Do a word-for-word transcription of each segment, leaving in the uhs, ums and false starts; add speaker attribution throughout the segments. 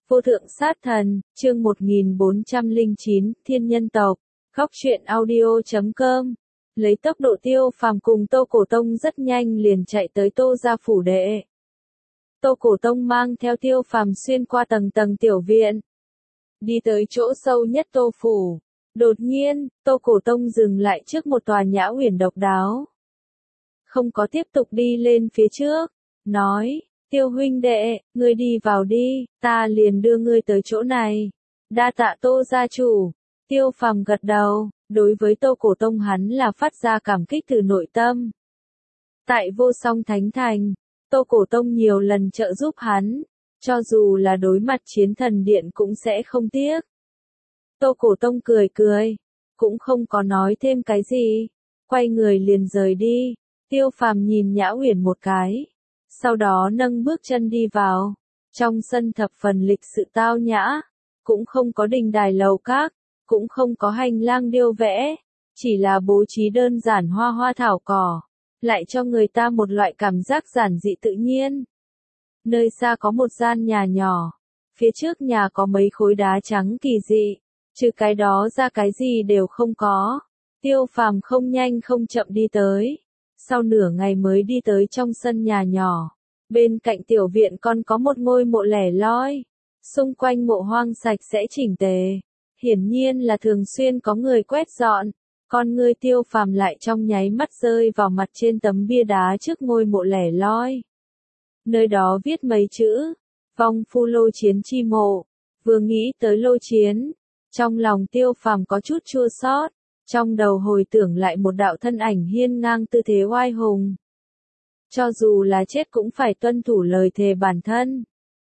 Speaker 1: Vô thượng sát thần, chương một nghìn bốn trăm lẻ chín, Thiên nhân tộc, Góc truyện audio chấm com. Lấy tốc độ Tiêu Phàm cùng Tô Cổ Tông rất nhanh liền chạy tới Tô gia phủ đệ. Tô Cổ Tông mang theo Tiêu Phàm xuyên qua tầng tầng tiểu viện, đi tới chỗ sâu nhất Tô phủ. Đột nhiên, Tô Cổ Tông dừng lại trước một tòa nhã uyển độc đáo. Không có tiếp tục đi lên phía trước, nói, Tiêu huynh đệ, ngươi đi vào đi, ta liền đưa ngươi tới chỗ này. Đa tạ Tô gia chủ. Tiêu Phàm gật đầu, đối với Tô Cổ Tông hắn là phát ra cảm kích từ nội tâm. Tại Vô Song Thánh Thành, Tô Cổ Tông nhiều lần trợ giúp hắn, cho dù là đối mặt chiến thần điện cũng sẽ không tiếc. Tô Cổ Tông cười cười, cũng không có nói thêm cái gì, quay người liền rời đi. Tiêu Phàm nhìn Nhã Uyển một cái, sau đó nâng bước chân đi vào. Trong sân thập phần lịch sự tao nhã, cũng không có đình đài lầu các, cũng không có hành lang điêu vẽ, chỉ là bố trí đơn giản hoa hoa thảo cỏ, lại cho người ta một loại cảm giác giản dị tự nhiên. Nơi xa có một gian nhà nhỏ, phía trước nhà có mấy khối đá trắng kỳ dị, trừ cái đó ra cái gì đều không có. Tiêu Phàm không nhanh không chậm đi tới, sau nửa ngày mới đi tới trong sân nhà nhỏ. Bên cạnh tiểu viện còn có một ngôi mộ lẻ loi, xung quanh mộ hoang sạch sẽ chỉnh tề, hiển nhiên là thường xuyên có người quét dọn. Con ngươi Tiêu Phàm lại trong nháy mắt rơi vào mặt trên tấm bia đá trước ngôi mộ lẻ loi. Nơi đó viết mấy chữ, vong phu Lô Chiến chi mộ. Vừa nghĩ tới Lô Chiến, trong lòng Tiêu Phàm có chút chua xót, trong đầu hồi tưởng lại một đạo thân ảnh hiên ngang tư thế oai hùng. Cho dù là chết cũng phải tuân thủ lời thề bản thân.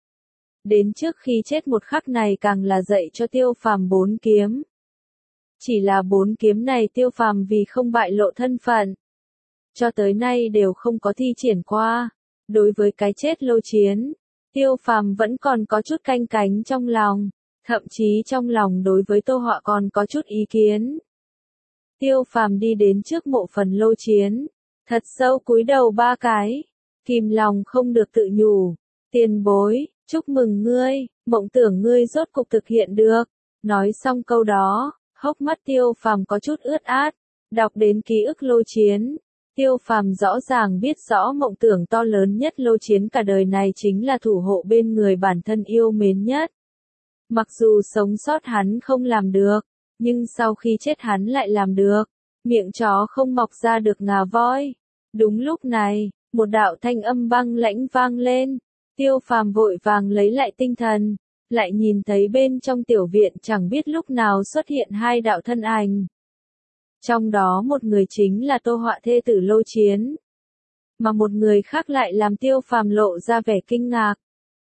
Speaker 1: Đến trước khi chết một khắc này càng là dạy cho Tiêu Phàm bốn kiếm. Chỉ là bốn kiếm này Tiêu Phàm vì không bại lộ thân phận, cho tới nay đều không có thi triển qua. Đối với cái chết Lô Chiến, Tiêu Phàm vẫn còn có chút canh cánh trong lòng, thậm chí trong lòng đối với Tô Họa còn có chút ý kiến. Tiêu Phàm đi đến trước mộ phần Lô Chiến, thật sâu cúi đầu ba cái, kìm lòng không được tự nhủ, tiền bối, chúc mừng ngươi, mộng tưởng ngươi rốt cục thực hiện được. Nói xong câu đó, hốc mắt Tiêu Phàm có chút ướt át, đọc đến ký ức Lô Chiến. Tiêu Phàm rõ ràng biết rõ mộng tưởng to lớn nhất Lô Chiến cả đời này chính là thủ hộ bên người bản thân yêu mến nhất. Mặc dù sống sót hắn không làm được, nhưng sau khi chết hắn lại làm được. Miệng chó không mọc ra được ngà voi. Đúng lúc này, một đạo thanh âm băng lãnh vang lên. Tiêu Phàm vội vàng lấy lại tinh thần, lại nhìn thấy bên trong tiểu viện chẳng biết lúc nào xuất hiện hai đạo thân ảnh. Trong đó một người chính là Tô Họa thê tử Lô Chiến, mà một người khác lại làm Tiêu Phàm lộ ra vẻ kinh ngạc.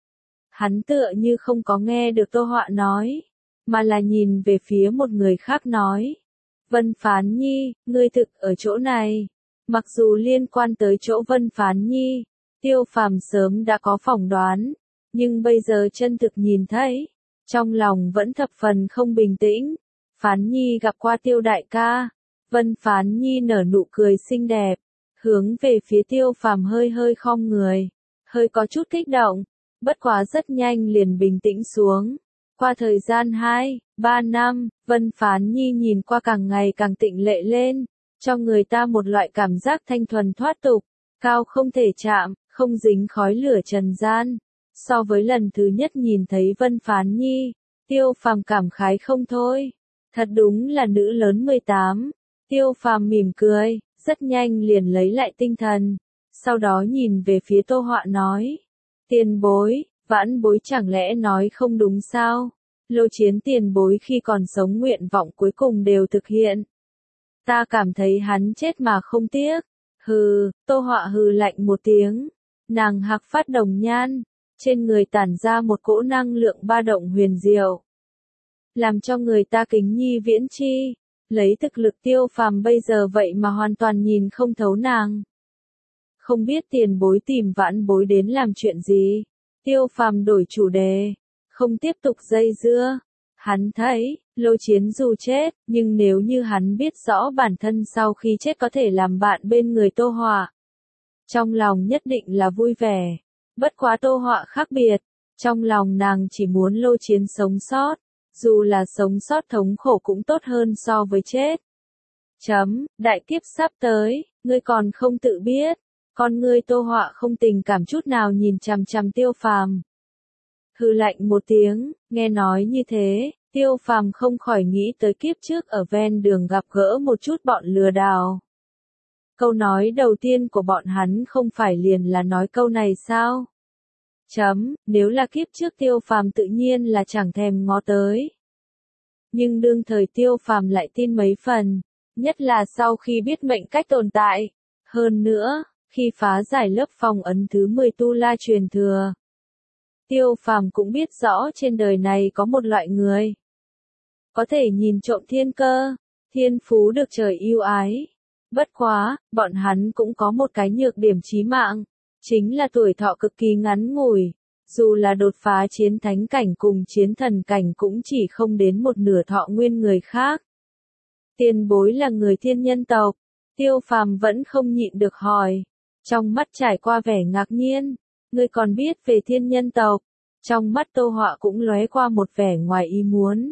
Speaker 1: Hắn tựa như không có nghe được Tô Họa nói, mà là nhìn về phía một người khác nói, Vân Phán Nhi, ngươi thực ở chỗ này. Mặc dù liên quan tới chỗ Vân Phán Nhi, Tiêu Phàm sớm đã có phỏng đoán, nhưng bây giờ chân thực nhìn thấy, trong lòng vẫn thập phần không bình tĩnh. Phán Nhi gặp qua Tiêu đại ca. Vân Phán Nhi nở nụ cười xinh đẹp, hướng về phía Tiêu Phàm hơi hơi khom người, hơi có chút kích động, bất quá rất nhanh liền bình tĩnh xuống. Qua thời gian hai, ba năm, Vân Phán Nhi nhìn qua càng ngày càng tịnh lệ lên, cho người ta một loại cảm giác thanh thuần thoát tục, cao không thể chạm, không dính khói lửa trần gian. So với lần thứ nhất nhìn thấy Vân Phán Nhi, Tiêu Phàm cảm khái không thôi. Thật đúng là nữ lớn mười tám. Tiêu Phàm mỉm cười, rất nhanh liền lấy lại tinh thần, sau đó nhìn về phía Tô Họa nói, tiền bối, vãn bối chẳng lẽ nói không đúng sao? Lô Chiến tiền bối khi còn sống nguyện vọng cuối cùng đều thực hiện. Ta cảm thấy hắn chết mà không tiếc. Hừ, Tô Họa hừ lạnh một tiếng, nàng hạc phát đồng nhan, trên người tản ra một cỗ năng lượng ba động huyền diệu, làm cho người ta kính nhi viễn chi. Lấy thực lực Tiêu Phàm bây giờ vậy mà hoàn toàn nhìn không thấu nàng. Không biết tiền bối tìm vãn bối đến làm chuyện gì? Tiêu Phàm đổi chủ đề, không tiếp tục dây dưa. Hắn thấy, Lô Chiến dù chết, nhưng nếu như hắn biết rõ bản thân sau khi chết có thể làm bạn bên người Tô Họa, trong lòng nhất định là vui vẻ. Bất quá Tô Họa khác biệt, Trong lòng nàng chỉ muốn Lô Chiến sống sót, dù là sống sót thống khổ cũng tốt hơn so với chết. Chấm, đại kiếp sắp tới, ngươi còn không tự biết. Con ngươi Tô Họa không tình cảm chút nào nhìn chằm chằm Tiêu Phàm. Hừ lạnh một tiếng, nghe nói như thế, Tiêu Phàm không khỏi nghĩ tới kiếp trước ở ven đường gặp gỡ một chút bọn lừa đảo. Câu nói đầu tiên của bọn hắn không phải liền là nói câu này sao? Chấm, nếu là kiếp trước Tiêu Phàm tự nhiên là chẳng thèm ngó tới. Nhưng đương thời Tiêu Phàm lại tin mấy phần, nhất là sau khi biết mệnh cách tồn tại. Hơn nữa, khi phá giải lớp phong ấn thứ mười Tu La truyền thừa, Tiêu Phàm cũng biết rõ trên đời này có một loại người có thể nhìn trộm thiên cơ, thiên phú được trời yêu ái. Bất quá, bọn hắn cũng có một cái nhược điểm chí mạng, chính là tuổi thọ cực kỳ ngắn ngủi, dù là đột phá chiến thánh cảnh cùng chiến thần cảnh cũng chỉ không đến một nửa thọ nguyên người khác. Tiền bối là người thiên nhân tộc, Tiêu Phàm vẫn không nhịn được hỏi, trong mắt trải qua vẻ ngạc nhiên, ngươi còn biết về thiên nhân tộc, trong mắt Tô Họa cũng lóe qua một vẻ ngoài ý muốn.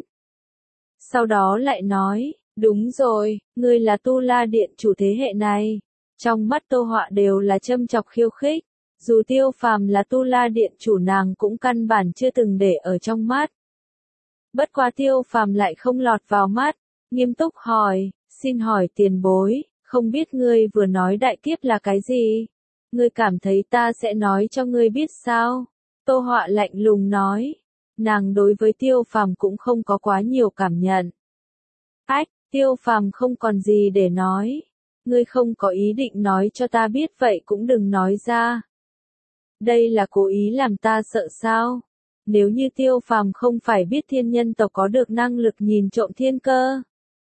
Speaker 1: Sau đó lại nói, đúng rồi, ngươi là Tu La Điện chủ thế hệ này. Trong mắt Tô Họa đều là châm chọc khiêu khích, dù Tiêu Phàm là Tu La Điện chủ nàng cũng căn bản chưa từng để ở trong mắt. Bất quá Tiêu Phàm lại không lọt vào mắt, nghiêm túc hỏi, xin hỏi tiền bối, không biết ngươi vừa nói đại kiếp là cái gì? Ngươi cảm thấy ta sẽ nói cho ngươi biết sao? Tô Họa lạnh lùng nói, nàng đối với Tiêu Phàm cũng không có quá nhiều cảm nhận. Ách, Tiêu Phàm không còn gì để nói. Ngươi không có ý định nói cho ta biết vậy cũng đừng nói ra. Đây là cố ý làm ta sợ sao? Nếu như Tiêu Phàm không phải biết thiên nhân tộc có được năng lực nhìn trộm thiên cơ,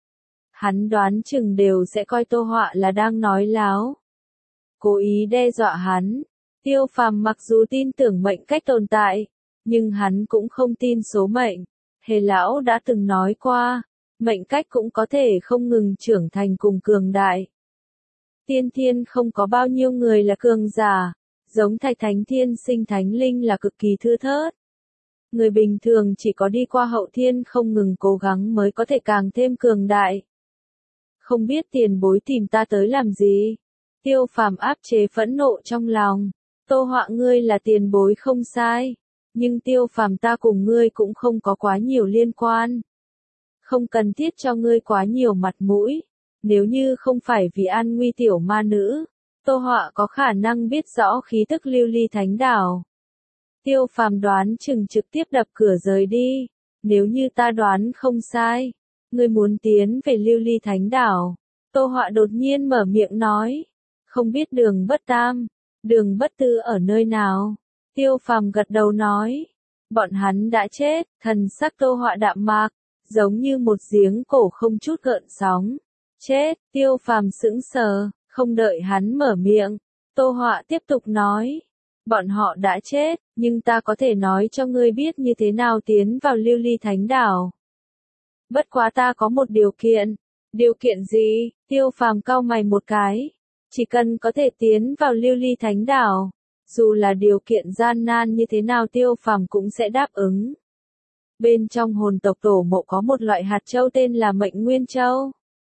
Speaker 1: hắn đoán chừng đều sẽ coi Tô Họa là đang nói láo. Cố ý đe dọa hắn. Tiêu Phàm mặc dù tin tưởng mệnh cách tồn tại, nhưng hắn cũng không tin số mệnh. Hề lão đã từng nói qua, mệnh cách cũng có thể không ngừng trưởng thành cùng cường đại. Tiên thiên không có bao nhiêu người là cường giả, giống Thạch Thánh Thiên sinh thánh linh là cực kỳ thưa thớt. Người bình thường chỉ có đi qua hậu thiên không ngừng cố gắng mới có thể càng thêm cường đại. Không biết tiền bối tìm ta tới làm gì? Tiêu Phàm áp chế phẫn nộ trong lòng. Tô Họa ngươi là tiền bối không sai, nhưng Tiêu Phàm ta cùng ngươi cũng không có quá nhiều liên quan. Không cần thiết cho ngươi quá nhiều mặt mũi. Nếu như không phải vì an nguy tiểu ma nữ, Tô Họa có khả năng biết rõ khí tức lưu ly thánh đảo. Tiêu Phàm đoán chừng trực tiếp đập cửa rời đi. Nếu như ta đoán không sai, ngươi muốn tiến về lưu ly thánh đảo. Tô Họa đột nhiên mở miệng nói, không biết đường bất tam, đường bất tư ở nơi nào? Tiêu Phàm gật đầu nói, bọn hắn đã chết. Thần sắc Tô Họa đạm mạc, giống như một giếng cổ không chút gợn sóng. Chết, Tiêu Phàm sững sờ, không đợi hắn mở miệng, Tô Họa tiếp tục nói, bọn họ đã chết, nhưng ta có thể nói cho ngươi biết như thế nào tiến vào lưu ly thánh đảo. Bất quá ta có một điều kiện. Điều kiện gì? Tiêu Phàm cau mày một cái. Chỉ cần có thể tiến vào lưu ly thánh đảo, dù là điều kiện gian nan như thế nào Tiêu Phàm cũng sẽ đáp ứng. Bên trong hồn tộc tổ mộ có một loại hạt châu tên là Mệnh Nguyên Châu.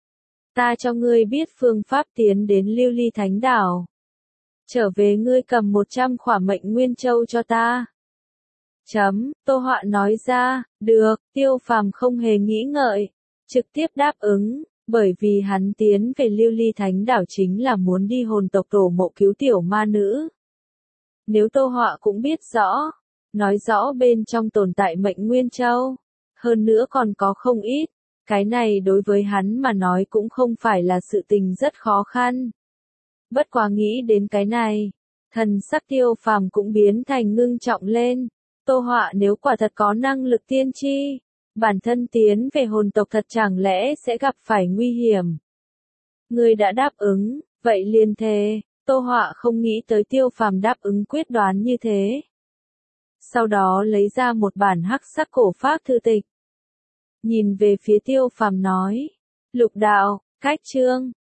Speaker 1: Ta cho ngươi biết phương pháp tiến đến lưu ly thánh đảo. Trở về ngươi cầm một trăm khỏa Mệnh Nguyên Châu cho ta. Chấm, Tô Họa nói ra, được, Tiêu Phàm không hề nghĩ ngợi, trực tiếp đáp ứng, bởi vì hắn tiến về lưu ly thánh đảo chính là muốn đi hồn tộc tổ mộ cứu tiểu ma nữ. Nếu Tô Họa cũng biết rõ, nói rõ bên trong tồn tại Mệnh Nguyên Châu, hơn nữa còn có không ít, cái này đối với hắn mà nói cũng không phải là sự tình rất khó khăn. Bất quá nghĩ đến cái này, thần sắc Tiêu Phàm cũng biến thành ngưng trọng lên. Tô Họa nếu quả thật có năng lực tiên tri, bản thân tiến về hồn tộc thật chẳng lẽ sẽ gặp phải nguy hiểm. Ngươi đã đáp ứng, vậy liền thề. Tô Họa không nghĩ tới Tiêu Phàm đáp ứng quyết đoán như thế. Sau đó lấy ra một bản hắc sắc cổ pháp thư tịch. Nhìn về phía Tiêu Phàm nói, Lục đạo, cách chương,